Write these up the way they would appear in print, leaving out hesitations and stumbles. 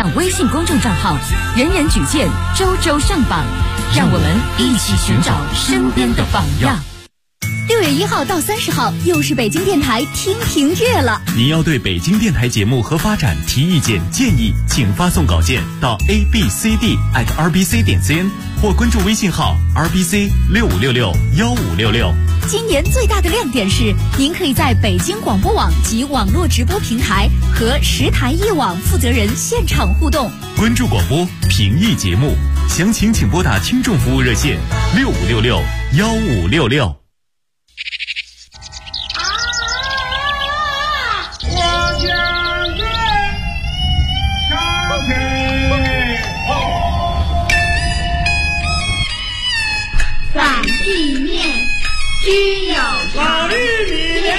上微信公众账号，人人举荐，周周上榜，让我们一起寻找身边的榜样。 6月1号到30号，又是北京电台听评月了。 你要对北京电台节目和发展提意见建议，请发送稿件到 abcd@rbc.cn 或关注微信号 rbc65661566。 今年最大的亮点是，您可以在北京广播网及网络直播平台和10台一网负责人现场互动。 关注广播，评议节目，详情请拨打听众服务热线65661566。 反地面只有老玉米莲，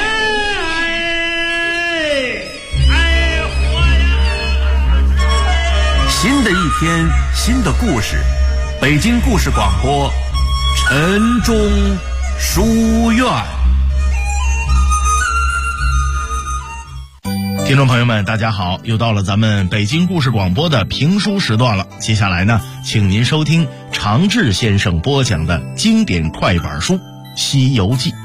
新的一天，新的故事，北京故事广播，晨钟书院。 听众朋友们大家好，又到了咱们北京故事广播的评书时段了。接下来呢，请您收听常志先生播讲的经典快板书《西游记》。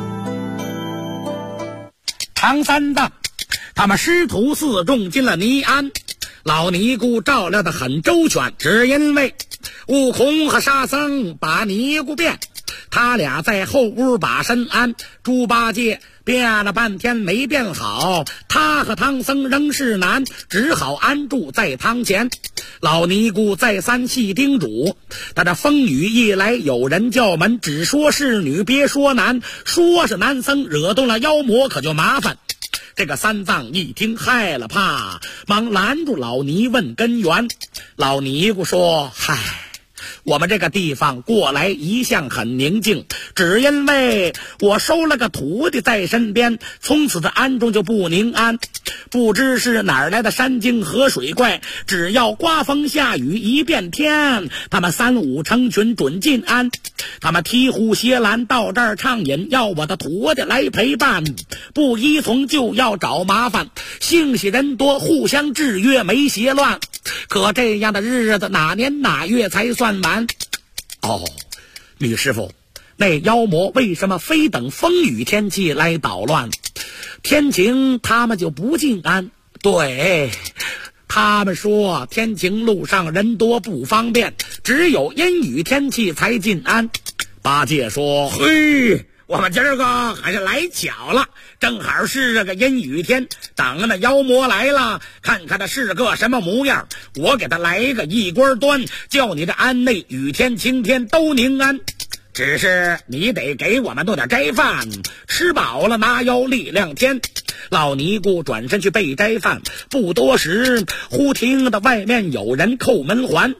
唐三藏他们师徒四众进了尼庵，老尼姑照料得很周全，只因为悟空和沙僧把尼姑变，他俩在后屋把身安，猪八戒变了半天没变好，他和唐僧仍是难，只好安住在堂前。老尼姑再三细叮嘱，他这风雨一来，有人叫门，只说是女别说男，说是男僧惹动了妖魔可就麻烦。这个三藏一听害了怕，忙拦住老尼问根源。老尼姑说：嗨，我们这个地方过来一向很宁静，只因为我收了个徒弟在身边，从此的庵中就不宁安。不知是哪儿来的山精河水怪，只要刮风下雨一变天，他们3、5成群准进庵。他们提壶携篮到这儿畅饮，要我的徒弟来陪伴，不依从就要找麻烦。幸喜人多，互相制约，没邪乱。可这样的日子哪年哪月才算完？哦，女师傅，那妖魔为什么非等风雨天气来捣乱？天晴他们就不进庵。对，他们说天晴路上人多不方便，只有阴雨天气才进庵。八戒说：嘿，我们今儿个还是来巧了，正好是这个阴雨天，等那妖魔来了，看看他是个什么模样，我给他来一个一锅端，叫你这庵内雨天晴天都宁安。只是你得给我们弄点斋饭，吃饱了拿腰力量添。老尼姑转身去备斋饭，不多时，忽听得外面有人叩门环。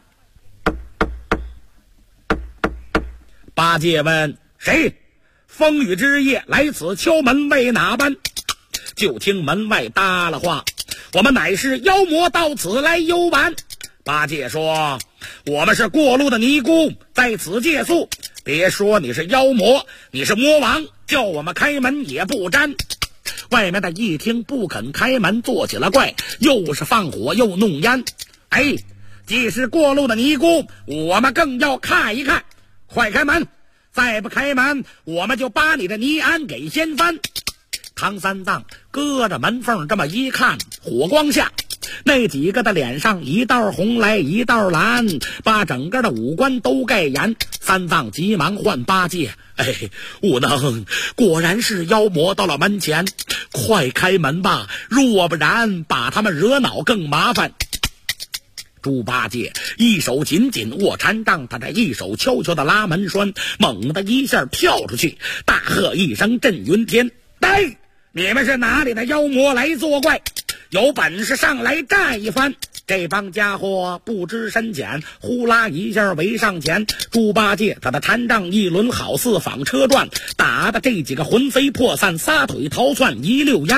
八戒问：谁？风雨之夜来此敲门为哪般？就听门外搭了话：我们乃是妖魔到此来游玩。八戒说：我们是过路的尼姑，在此借宿，别说你是妖魔，你是魔王，叫我们开门也不沾。外面的一听不肯开门，做起了怪，又是放火又弄烟。哎，既是过路的尼姑，我们更要看一看，快开门，再不开门，我们就把你的尼庵给掀翻。唐三藏搁着门缝这么一看，火光下那几个的脸上一道红来一道蓝，把整个的五官都盖严。三藏急忙唤八戒：哎，悟能，果然是妖魔到了门前，快开门吧，若不然把他们惹恼更麻烦。猪八戒一手紧紧握禅杖，他这一手悄悄的拉门栓，猛的一下跳出去，大喝一声震云天：来，你们是哪里的妖魔来作怪？有本事上来战一番！这帮家伙不知深浅，呼啦一下围上前。猪八戒他的禅杖一轮好似纺车转，打的这几个魂飞魄散，撒腿逃窜一溜烟。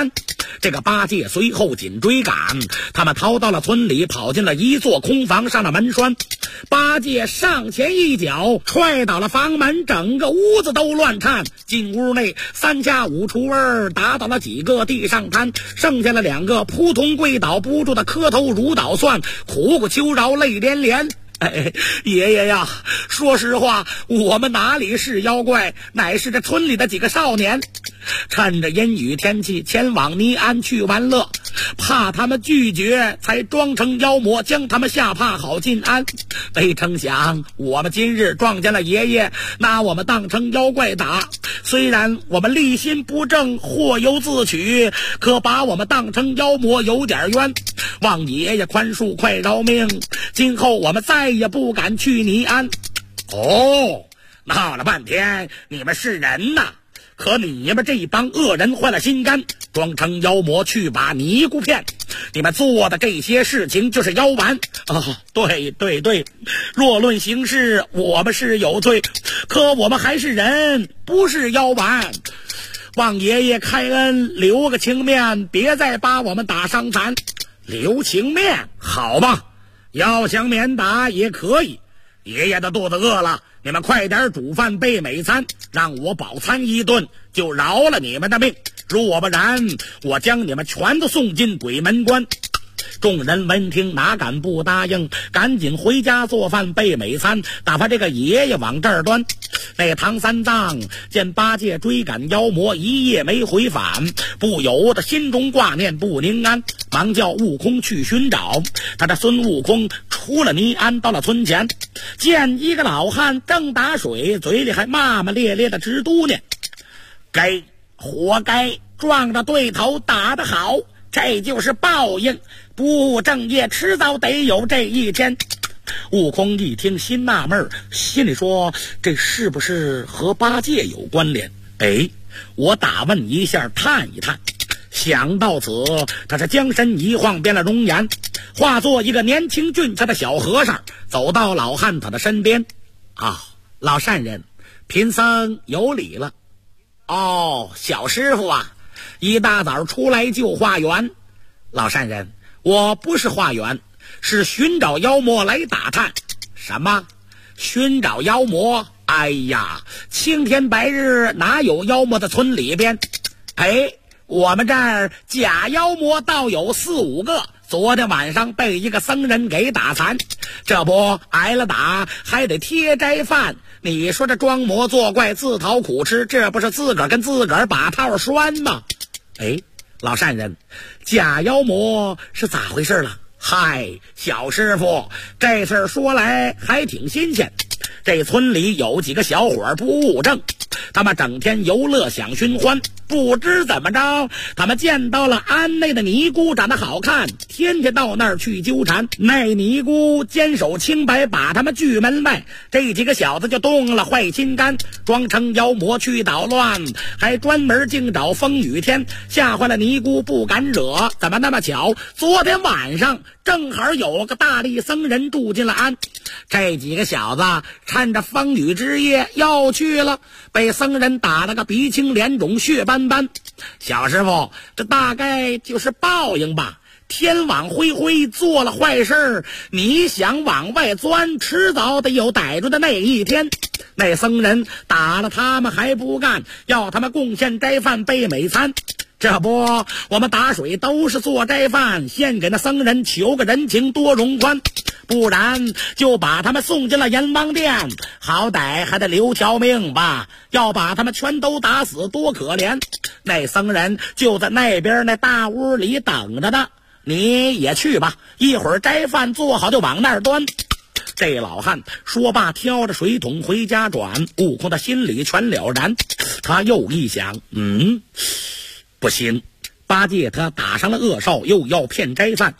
这个八戒随后紧追赶，他们逃到了村里，跑进了一座空房，上了门栓。八戒上前一脚踹倒了房门，整个屋子都乱颤。进屋内三下五除二打倒了几个，地上瘫，剩下了2个扑通跪倒不住的磕头如捣蒜，苦苦求饶，泪连连。爷爷呀，说实话，我们哪里是妖怪，乃是这村里的几个少年，趁着阴雨天气前往尼安去玩乐，怕他们拒绝，才装成妖魔将他们吓怕，好进安。没成想我们今日撞见了爷爷，拿我们当成妖怪打。虽然我们立心不正，祸由自取，可把我们当成妖魔有点冤，望爷爷宽恕，快饶命，今后我们再也不敢去尼安。哦，闹了半天你们是人呐，可你们这一帮恶人坏了心肝，装成妖魔去把尼姑骗，你们做的这些事情就是妖丸啊！对，若论行事我们是有罪，可我们还是人，不是妖丸。望爷爷开恩，留个情面，别再把我们打伤残。留情面，好吧，要想免打也可以。爷爷的肚子饿了，你们快点煮饭备美餐，让我饱餐一顿，就饶了你们的命。若不然，我将你们全都送进鬼门关。众人闻听哪敢不答应，赶紧回家做饭备美餐，打发这个爷爷往这儿端。那唐三藏见八戒追赶妖魔一夜没回返，不由得心中挂念不宁安，忙叫悟空去寻找。他的孙悟空出了尼安，到了村前，见一个老汉正打水，嘴里还骂骂咧咧的直嘟囔：活该，撞着对头打得好，这就是报应，不务正业，迟早得有这一天。悟空一听心纳闷，心里说这是不是和八戒有关联？我打问一下探一探。想到此，他是将身一晃，变了容颜，化作一个年轻俊俏的小和尚，走到老汉他的身边。老善人，贫僧有礼了。小师傅啊，一大早出来就化缘。老善人，我不是化缘，是寻找妖魔来打探。什么？寻找妖魔？哎呀，青天白日哪有妖魔在村里边？我们这儿假妖魔倒有4、5个，昨天晚上被一个僧人给打残，这不挨了打还得贴斋饭，你说这装模作怪自讨苦吃，这不是自个儿跟自个儿把套拴吗？老善人，假妖魔是咋回事了？小师傅，这事儿说来还挺新鲜。这村里有几个小伙不务正，他们整天游乐享寻欢，不知怎么着，他们见到了庵内的尼姑长得好看，天天到那儿去纠缠。那尼姑坚守清白，把他们拒门外。这几个小子就动了坏心肝，装成妖魔去捣乱，还专门净找风雨天，吓坏了尼姑不敢惹。怎么那么巧，昨天晚上正好有个大力僧人住进了庵，这几个小子趁着风雨之夜要去了，被僧人打了个鼻青脸肿，血斑斑。小师傅，这大概就是报应吧。天网恢恢，做了坏事，你想往外钻，迟早得有逮住的那一天。那僧人打了他们还不干，要他们贡献斋饭备美餐。这不，我们打水都是做斋饭，献给那僧人，求个人情多容宽，不然就把他们送进了阎王殿，好歹还得留条命吧。要把他们全都打死，多可怜。那僧人就在那边那大屋里等着呢，你也去吧，一会儿斋饭做好就往那儿端。这老汉说罢，挑着水桶回家转。悟空的心里全了然，他又一想，不行，八戒他打上了恶哨，又要骗斋饭，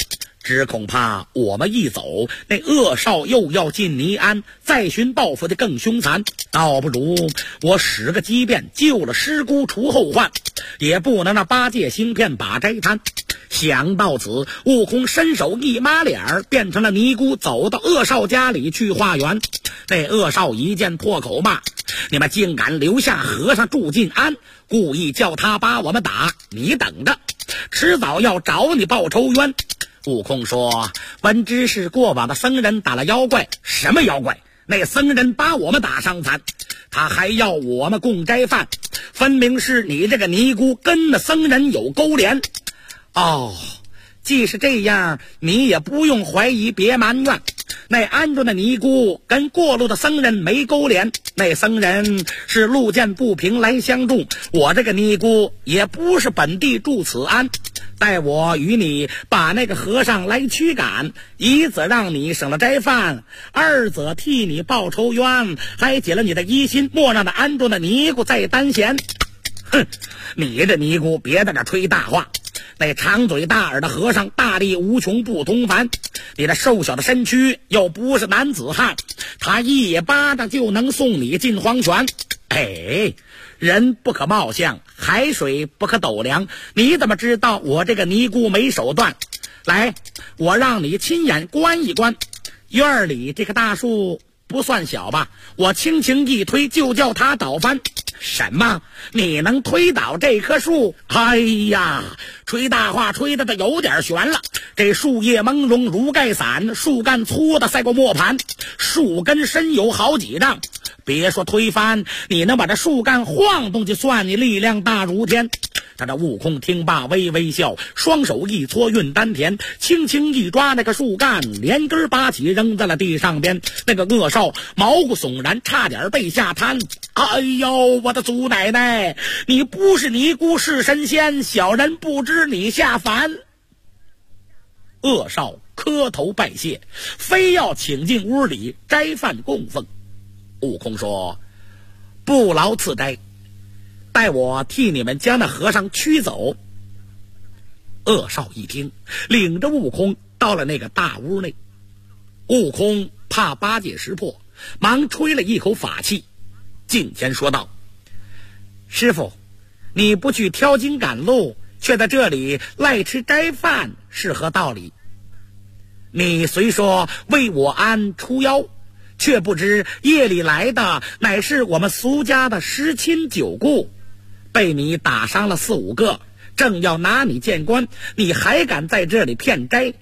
只恐怕我们一走，那恶少又要进泥庵，再寻报复的更凶残。倒不如我使个机变，救了尸姑除后患，也不能让八戒行骗把斋贪。想到此，悟空伸手一抹脸，变成了尼姑，走到恶少家里去化缘。那恶少一见破口骂：你们竟敢留下和尚住进庵，故意叫他把我们打，你等着，迟早要找你报仇冤。悟空说：闻知是过往的僧人打了妖怪。什么妖怪？那僧人把我们打伤残，他还要我们供斋饭，分明是你这个尼姑跟那僧人有勾连。哦，既是这样，你也不用怀疑，别埋怨。那庵中的尼姑跟过路的僧人没勾连，那僧人是路见不平来相助，我这个尼姑也不是本地住此庵。待我与你把那个和尚来驱赶，一则让你省了斋饭，二则替你报仇冤，还解了你的疑心，莫让那庵中的尼姑再担闲。哼，你这尼姑别在这吹大话。那长嘴大耳的和尚大力无穷不同凡，你那瘦小的身躯又不是男子汉，他一巴掌就能送你进黄泉。哎，人不可貌相，海水不可斗量，你怎么知道我这个尼姑没手段？来，我让你亲眼观一观。院里这棵大树不算小吧，我轻轻一推就叫它倒翻。什么？你能推倒这棵树？哎呀，吹大话吹的有点悬了。这树叶朦胧如盖伞，树干粗的赛过磨盘，树根深有好几丈。别说推翻，你能把这树干晃动就算你力量大如天。他这悟空听罢微微笑，双手一搓运丹田，轻轻一抓那个树干，连根拔起扔在了地上边。那个恶少毛骨悚然，差点被吓瘫。哎呦，我的祖奶奶，你不是尼姑是神仙，小人不知你下凡。恶少磕头拜谢，非要请进屋里斋饭供奉。悟空说：不劳赐斋，待我替你们将那和尚驱走。恶少一听，领着悟空到了那个大屋内。悟空怕八戒识破，忙吹了一口法气，近前说道：师傅，你不去挑经赶路，却在这里赖吃斋饭，是何道理？你虽说为我庵出妖，却不知夜里来的乃是我们俗家的十亲九故，被你打伤了4、5个，正要拿你见官，你还敢在这里骗斋？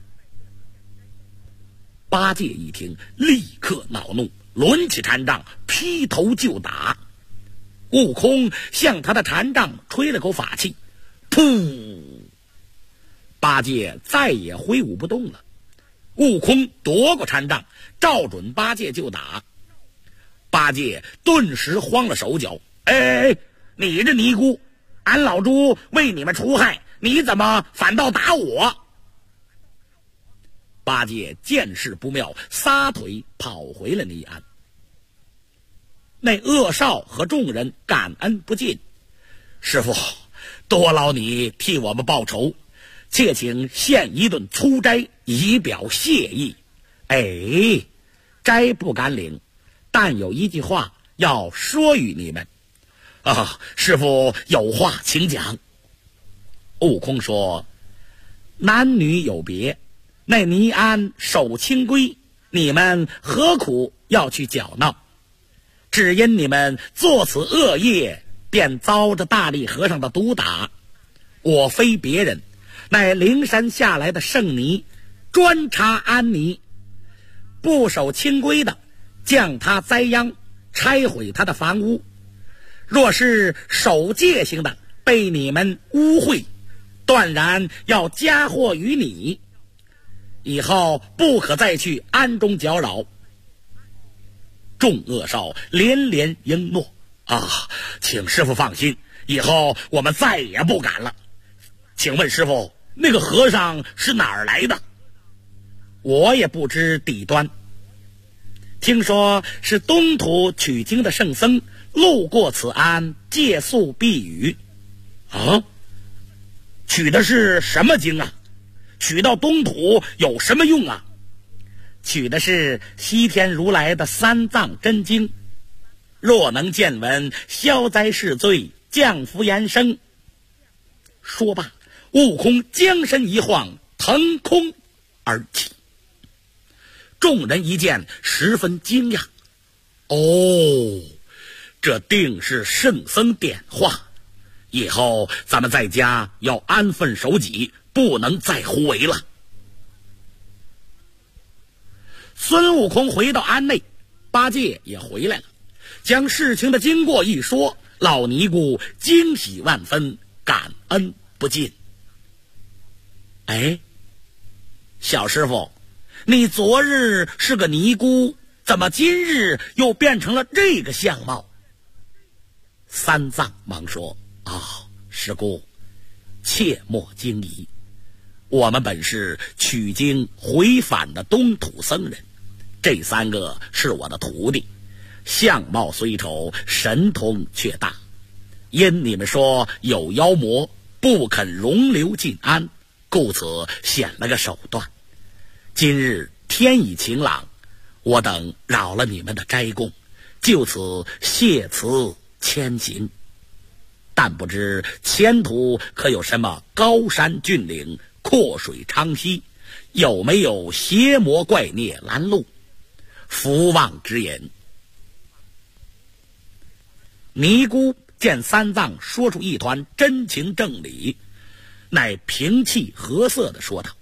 八戒一听，立刻恼怒，抡起禅杖劈头就打。悟空向他的禅杖吹了口法气，噗！八戒再也挥舞不动了。悟空夺过禅杖，照准八戒就打。八戒顿时慌了手脚，哎，你这尼姑，俺老猪为你们除害，你怎么反倒打我？八戒见势不妙，撒腿跑回了泥庵。那恶少和众人感恩不尽，师父，多劳你替我们报仇，且请献一顿粗斋，以表谢意。哎，斋不敢领，但有一句话要说与你们。啊，师父有话请讲。悟空说：男女有别，那泥庵守清规，你们何苦要去搅闹？只因你们做此恶业，便遭着大力和尚的毒打。我非别人，乃灵山下来的圣尼，专查安尼，不守清规的，将他栽殃，拆毁他的房屋；若是守戒行的，被你们污秽，断然要加祸于你，以后不可再去庵中搅扰。众恶少连连应诺：啊，请师父放心，以后我们再也不敢了。请问师父，那个和尚是哪儿来的？我也不知底端，听说是东土取经的圣僧，路过此庵借宿避雨。啊，取的是什么经啊？ 取到东土有什么用啊？取的是西天如来的三藏真经，若能见闻，消灾释罪，降福延生。说罢，悟空将身一晃，腾空而起。众人一见，十分惊讶。哦，这定是圣僧点化，以后咱们在家要安分守己，不能再胡为了。孙悟空回到庵内，八戒也回来了，将事情的经过一说，老尼姑惊喜万分，感恩不尽。哎，小师傅，你昨日是个尼姑，怎么今日又变成了这个相貌？三藏忙说：师姑，切莫惊疑，我们本是取经回返的东土僧人，这三个是我的徒弟，相貌虽丑，神通却大。因你们说有妖魔，不肯容留进庵，故此显了个手段。今日天已晴朗，我等扰了你们的斋供，就此谢辞迁行。但不知前途可有什么高山峻岭、阔水长溪，有没有邪魔怪孽拦路？福望之言。尼姑见三藏说出一团真情正理，乃平气和色地说道：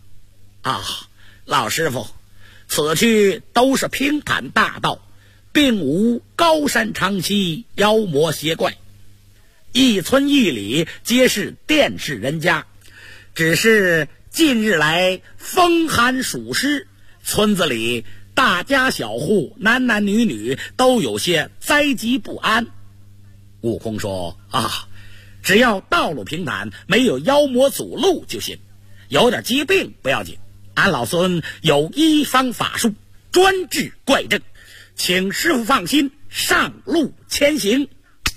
老师傅，此去都是平坦大道，并无高山长溪、妖魔邪怪，一村一里皆是店士人家，只是近日来风寒暑湿，村子里大家小户男男女女都有些灾疾不安。悟空说：只要道路平坦，没有妖魔阻路就行，有点疾病不要紧，俺老孙有医方法术，专治怪症，请师傅放心，上路前行。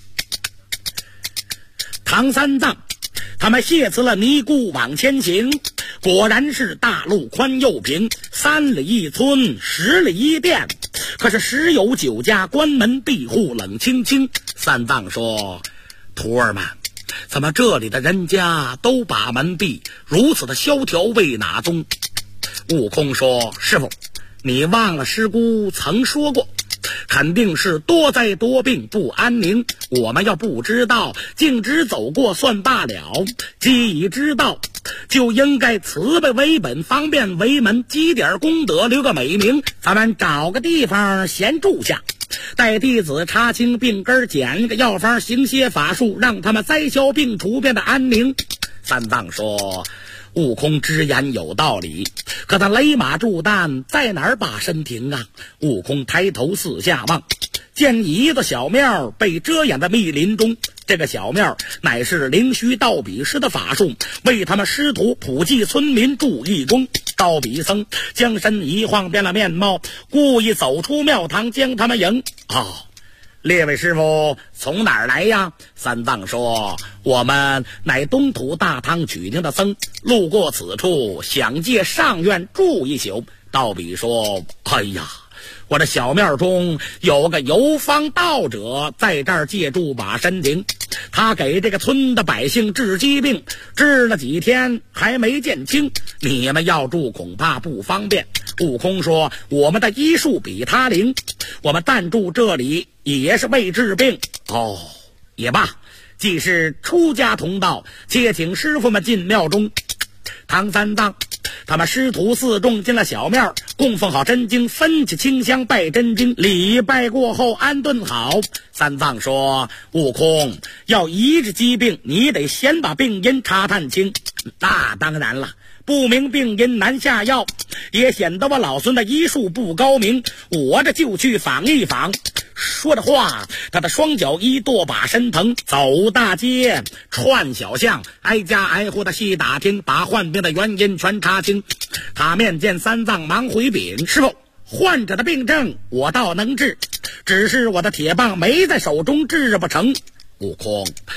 唐三藏他们谢辞了尼姑，往前行。果然是大路宽又平，3里一村，10里一店，可是时有9家关门闭户，冷清清。三藏说：徒儿们，怎么这里的人家都把门闭，如此的萧条为哪宗？悟空说：师傅，你忘了师姑曾说过，肯定是多灾多病不安宁，我们要不知道，径直走过算罢了，既已知道，就应该慈悲为本，方便为门，积点功德，留个美名，咱们找个地方闲住下，待弟子查清病根，捡一个药方，行些法术，让他们灾消病除，变得安宁。三藏说：悟空之言有道理，可他勒马助弹，在哪儿把身停啊？悟空抬头四下望，见一座小庙被遮掩在密林中，这个小庙乃是灵虚道比师的法术，为他们师徒普济村民助义工。道比僧将身一晃，变了面貌，故意走出庙堂，将他们迎。列位师傅从哪儿来呀？三藏说：我们乃东土大唐取经的僧，路过此处，想借上院住一宿。道比说：哎呀，我这小庙中有个游方道者，在这儿借住把身停，他给这个村的百姓治疾病，治了几天还没见轻，你们要住恐怕不方便。悟空说：我们的医术比他灵，我们暂住这里也是为治病。也罢，既是出家同道，且请师傅们进庙中。唐三藏他们师徒4众进了小庙，供奉好真经，分起清香拜真经，礼拜过后安顿好。三藏说：悟空，要医治疾病，你得先把病因查探清。那当然了，不明病因难下药，也显得我老孙的医术不高明，我这就去访一访。说着话，他的双脚一跺，把身疼，走大街，串小巷，挨家挨户的细打听，把患病的原因全查清。他面见三藏，忙回禀：师傅，患者的病症我倒能治，只是我的铁棒没在手中，治不成。悟空，